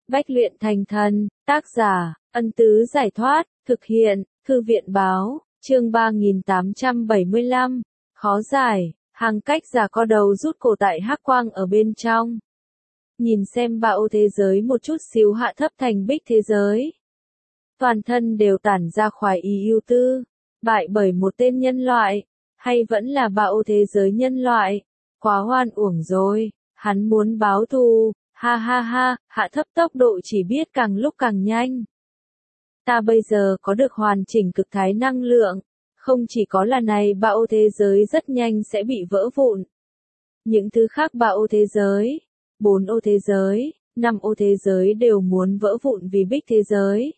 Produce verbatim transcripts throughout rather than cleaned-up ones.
Bách luyện thành thần, tác giả, Ân Tứ Giải Thoát, thực hiện, Thư viện Báo, chương ba nghìn tám trăm bảy mươi lăm, khó giải, hàng cách giả co đầu rút cổ tại hắc quang ở bên trong. Nhìn xem bạo thế giới một chút xíu hạ thấp thành bích thế giới. Toàn thân đều tản ra khoái ý ưu tư, bại bởi một tên nhân loại, hay vẫn là bạo thế giới nhân loại, quá hoan uổng rồi, hắn muốn báo thù. Ha ha ha, hạ thấp tốc độ chỉ biết càng lúc càng nhanh. Ta bây giờ có được hoàn chỉnh cực thái năng lượng, không chỉ có là này bạo thế giới rất nhanh sẽ bị vỡ vụn. Những thứ khác bạo thế giới, bốn ô thế giới, năm ô thế giới đều muốn vỡ vụn vì bích thế giới.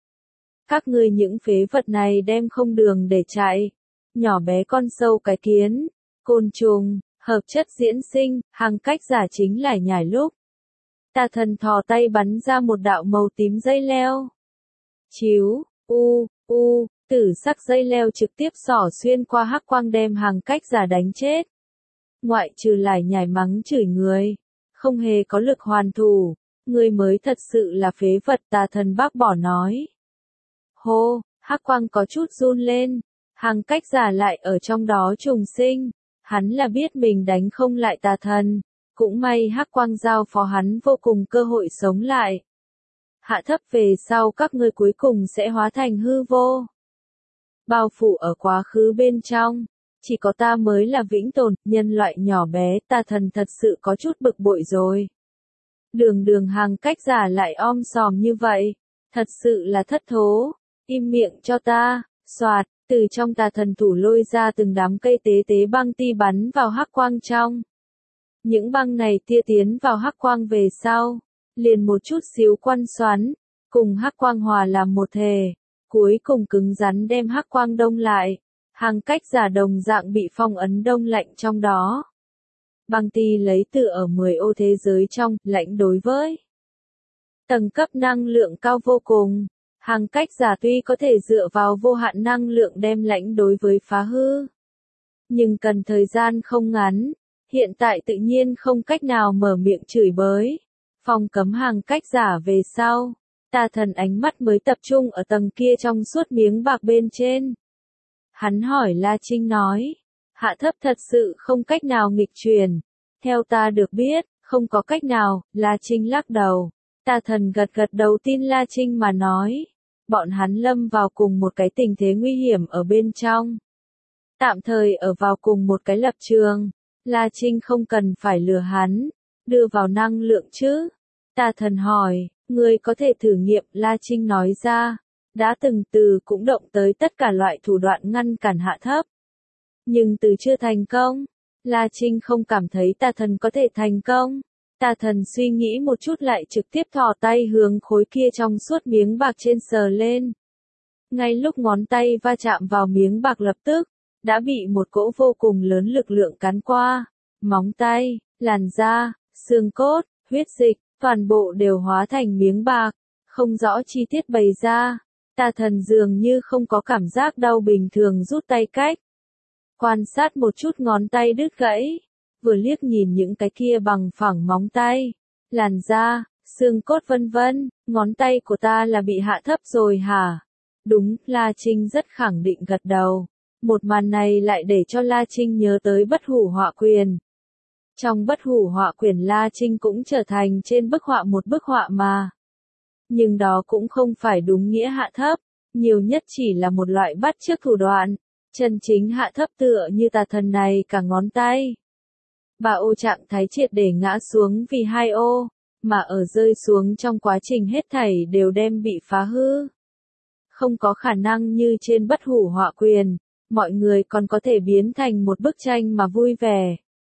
Các ngươi những phế vật này đem không đường để chạy. Nhỏ bé con sâu cái kiến, côn trùng, hợp chất diễn sinh, hàng cách giả chính là nhảy lúc. Tà thần thò tay bắn ra một đạo màu tím dây leo. Chiếu, u, u, tử sắc dây leo trực tiếp xỏ xuyên qua hắc quang đem hàng cách giả đánh chết. Ngoại trừ lại nhảy mắng chửi người, không hề có lực hoàn thủ, người mới thật sự là phế vật, tà thần bác bỏ nói. Hô, hắc quang có chút run lên, hàng cách giả lại ở trong đó trùng sinh, hắn là biết mình đánh không lại tà thần. Cũng may hắc quang giao phó hắn vô cùng cơ hội sống lại. Hạ thấp về sau các ngươi cuối cùng sẽ hóa thành hư vô. Bao phủ ở quá khứ bên trong. Chỉ có ta mới là vĩnh tồn, nhân loại nhỏ bé, tà thần thật sự có chút bực bội rồi. Đường đường hàng cách giả lại om sòm như vậy. Thật sự là thất thố. Im miệng cho ta, soạt, từ trong tà thần thủ lôi ra từng đám cây tế tế băng ti bắn vào hắc quang trong. Những băng này tia tiến vào hắc quang về sau, liền một chút xíu quăn xoắn, cùng hắc quang hòa làm một thể, cuối cùng cứng rắn đem hắc quang đông lại, hàng cách giả đồng dạng bị phong ấn đông lạnh trong đó. Băng ti lấy từ ở mười ô thế giới trong, lạnh đối với tầng cấp năng lượng cao vô cùng, hàng cách giả tuy có thể dựa vào vô hạn năng lượng đem lãnh đối với phá hư, nhưng cần thời gian không ngắn. Hiện tại tự nhiên không cách nào mở miệng chửi bới. Phong cấm hàng cách giả về sau. Tà thần ánh mắt mới tập trung ở tầng kia trong suốt miếng bạc bên trên. Hắn hỏi La Trinh nói. Hạ thấp thật sự không cách nào nghịch truyền. Theo ta được biết, không có cách nào, La Trinh lắc đầu. Tà thần gật gật đầu tin La Trinh mà nói. Bọn hắn lâm vào cùng một cái tình thế nguy hiểm ở bên trong. Tạm thời ở vào cùng một cái lập trường. La Trinh không cần phải lừa hắn, đưa vào năng lượng chứ. Tà thần hỏi, người có thể thử nghiệm, La Trinh nói ra, đã từng từ cũng động tới tất cả loại thủ đoạn ngăn cản hạ thấp. Nhưng từ chưa thành công, La Trinh không cảm thấy tà thần có thể thành công. Tà thần suy nghĩ một chút lại trực tiếp thò tay hướng khối kia trong suốt miếng bạc trên sờ lên. Ngay lúc ngón tay va chạm vào miếng bạc lập tức, đã bị một cỗ vô cùng lớn lực lượng cắn qua, móng tay, làn da, xương cốt, huyết dịch, toàn bộ đều hóa thành miếng bạc, không rõ chi tiết bày ra. Tà thần dường như không có cảm giác đau bình thường rút tay cách. Quan sát một chút ngón tay đứt gãy, vừa liếc nhìn những cái kia bằng phẳng móng tay, làn da, xương cốt vân vân, ngón tay của ta là bị hạ thấp rồi hả? Đúng, La Trinh rất khẳng định gật đầu. Một màn này lại để cho La Trinh nhớ tới bất hủ họa quyền. Trong bất hủ họa quyền La Trinh cũng trở thành trên bức họa một bức họa mà. Nhưng đó cũng không phải đúng nghĩa hạ thấp, nhiều nhất chỉ là một loại bắt chước thủ đoạn. Chân chính hạ thấp tựa như tà thần này cả ngón tay. Ba ô trạng thái triệt để ngã xuống vì hai ô, mà ở rơi xuống trong quá trình hết thảy đều đem bị phá hư. Không có khả năng như trên bất hủ họa quyền. Mọi người còn có thể biến thành một bức tranh mà vui vẻ.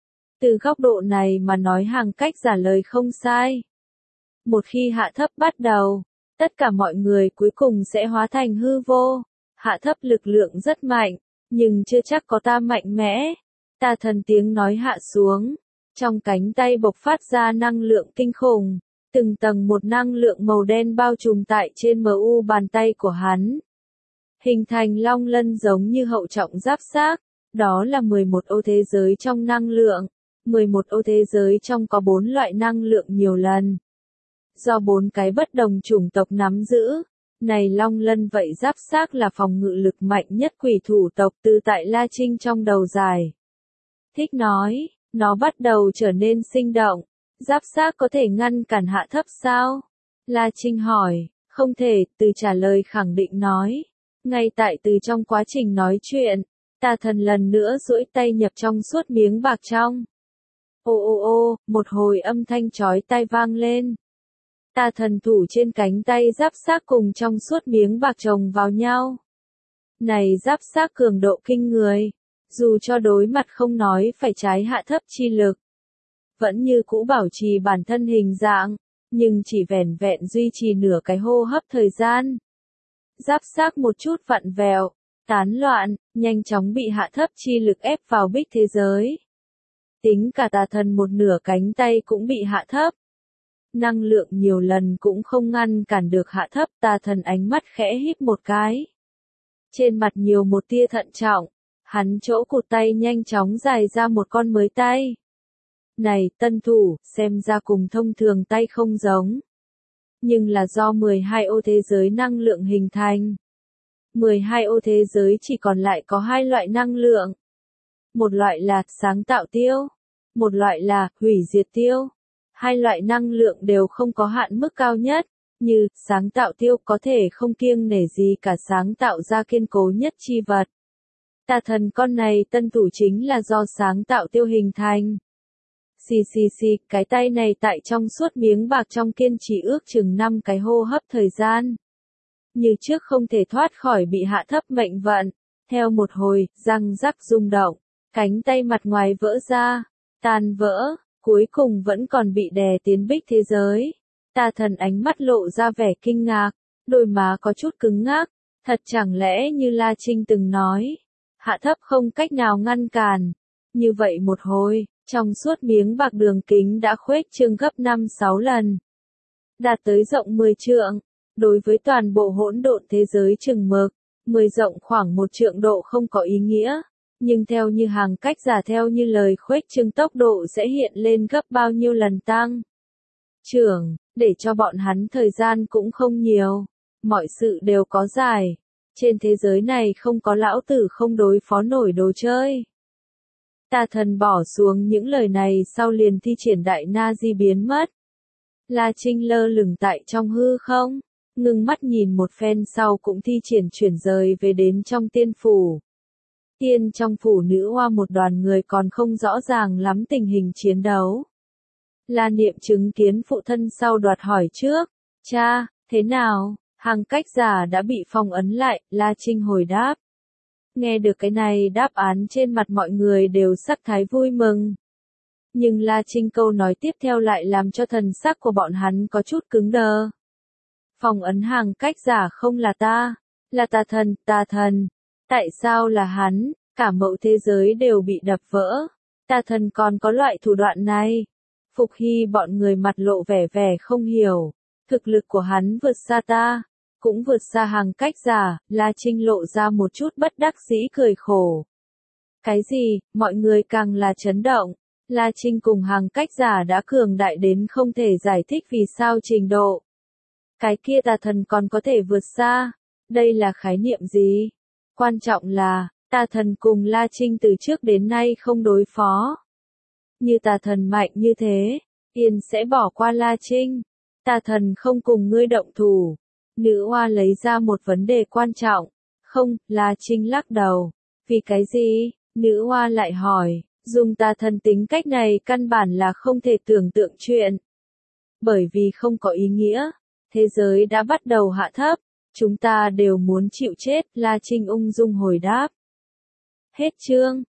Từ góc độ này mà nói hàng cách giả lời không sai. Một khi hạ thấp bắt đầu, tất cả mọi người cuối cùng sẽ hóa thành hư vô. Hạ thấp lực lượng rất mạnh, nhưng chưa chắc có ta mạnh mẽ. Tà thần tiếng nói hạ xuống, trong cánh tay bộc phát ra năng lượng kinh khủng. Từng tầng một năng lượng màu đen bao trùm tại trên em u bàn tay của hắn. Hình thành long lân giống như hậu trọng giáp xác, đó là mười một ô thế giới trong năng lượng, mười một ô thế giới trong có bốn loại năng lượng nhiều lần. do bốn cái bất đồng chủng tộc nắm giữ. Này Long Lân vậy giáp xác là phòng ngự lực mạnh nhất quỷ thủ tộc từ tại La Trinh trong đầu dài. Thích nói, nó bắt đầu trở nên sinh động. Giáp xác có thể ngăn cản hạ thấp sao? La Trinh hỏi, không thể, từ trả lời khẳng định nói. Ngay tại từ trong quá trình nói chuyện, tà thần lần nữa duỗi tay nhập trong suốt miếng bạc trong. Ô ô ô, một hồi âm thanh chói tai vang lên. Tà thần thủ trên cánh tay giáp xác cùng trong suốt miếng bạc chồng vào nhau. Này giáp xác cường độ kinh người, dù cho đối mặt không nói phải trái hạ thấp chi lực, vẫn như cũ bảo trì bản thân hình dạng, nhưng chỉ vẻn vẹn duy trì nửa cái hô hấp thời gian. Giáp xác một chút vặn vẹo, tán loạn, nhanh chóng bị hạ thấp chi lực ép vào bích thế giới. Tính cả tà thần một nửa cánh tay cũng bị hạ thấp. Năng lượng nhiều lần cũng không ngăn cản được hạ thấp, tà thần ánh mắt khẽ híp một cái. Trên mặt nhiều một tia thận trọng, hắn chỗ cụt tay nhanh chóng dài ra một con mới tay. Này tân thủ, xem ra cùng thông thường tay không giống. Nhưng là do mười hai ô thế giới năng lượng hình thành. mười hai ô thế giới chỉ còn lại có hai loại năng lượng. Một loại là sáng tạo tiêu, một loại là hủy diệt tiêu. Hai loại năng lượng đều không có hạn mức cao nhất, như sáng tạo tiêu có thể không kiêng nể gì cả sáng tạo ra kiên cố nhất chi vật. Tà thần con này tân thủ chính là do sáng tạo tiêu hình thành. Xì xì xì, cái tay này tại trong suốt miếng bạc trong kiên trì ước chừng năm cái hô hấp thời gian. Như trước không thể thoát khỏi bị hạ thấp mệnh vận. Theo một hồi, răng rắc rung động, cánh tay mặt ngoài vỡ ra, tan vỡ, cuối cùng vẫn còn bị đè tiến bích thế giới. Tà thần ánh mắt lộ ra vẻ kinh ngạc, đôi má có chút cứng ngắc, thật chẳng lẽ như La Trinh từng nói, hạ thấp không cách nào ngăn cản. Như vậy một hồi, trong suốt miếng bạc đường kính đã khuếch trương gấp năm sáu lần, đạt tới rộng mười trượng, đối với toàn bộ hỗn độn thế giới chừng mực, mười rộng khoảng một trượng độ không có ý nghĩa, nhưng theo như hàng cách giả theo như lời khuếch trương tốc độ sẽ hiện lên gấp bao nhiêu lần tăng trưởng, để cho bọn hắn thời gian cũng không nhiều, mọi sự đều có giải, trên thế giới này không có lão tử không đối phó nổi đồ chơi. Tà thần bỏ xuống những lời này sau liền thi triển đại na di biến mất. La Trinh lơ lửng tại trong hư không, ngưng mắt nhìn một phen sau cũng thi triển chuyển rời về đến trong tiên phủ. Tiên trong phủ nữ hoa một đoàn người còn không rõ ràng lắm tình hình chiến đấu. La Niệm chứng kiến phụ thân sau đoạt hỏi trước, cha, thế nào, hàng cách giả đã bị phong ấn lại, La Trinh hồi đáp. Nghe được cái này đáp án trên mặt mọi người đều sắc thái vui mừng. Nhưng La Trinh câu nói tiếp theo lại làm cho thần sắc của bọn hắn có chút cứng đờ. Phong ấn hàng cách giả không là ta, là tà thần, tà thần. Tại sao là hắn, cả mẫu thế giới đều bị đập vỡ. Tà thần còn có loại thủ đoạn này. Phục Hy bọn người mặt lộ vẻ vẻ không hiểu. Thực lực của hắn vượt xa ta, cũng vượt xa hàng cách giả, La Trinh lộ ra một chút bất đắc dĩ cười khổ. Cái gì, mọi người càng là chấn động. La Trinh cùng hàng cách giả đã cường đại đến không thể giải thích vì sao trình độ. Cái kia tà thần còn có thể vượt xa. Đây là khái niệm gì? Quan trọng là, tà thần cùng La Trinh từ trước đến nay không đối phó. Như tà thần mạnh như thế, Yên sẽ bỏ qua La Trinh. Tà thần không cùng ngươi động thủ. Nữ hoa lấy ra một vấn đề quan trọng. Không, La Trinh lắc đầu. Vì cái gì? Nữ hoa lại hỏi. Dùng tà thần tính cách này căn bản là không thể tưởng tượng chuyện. Bởi vì không có ý nghĩa. Thế giới đã bắt đầu hạ thấp. Chúng ta đều muốn chịu chết, La Trinh ung dung hồi đáp. Hết chương.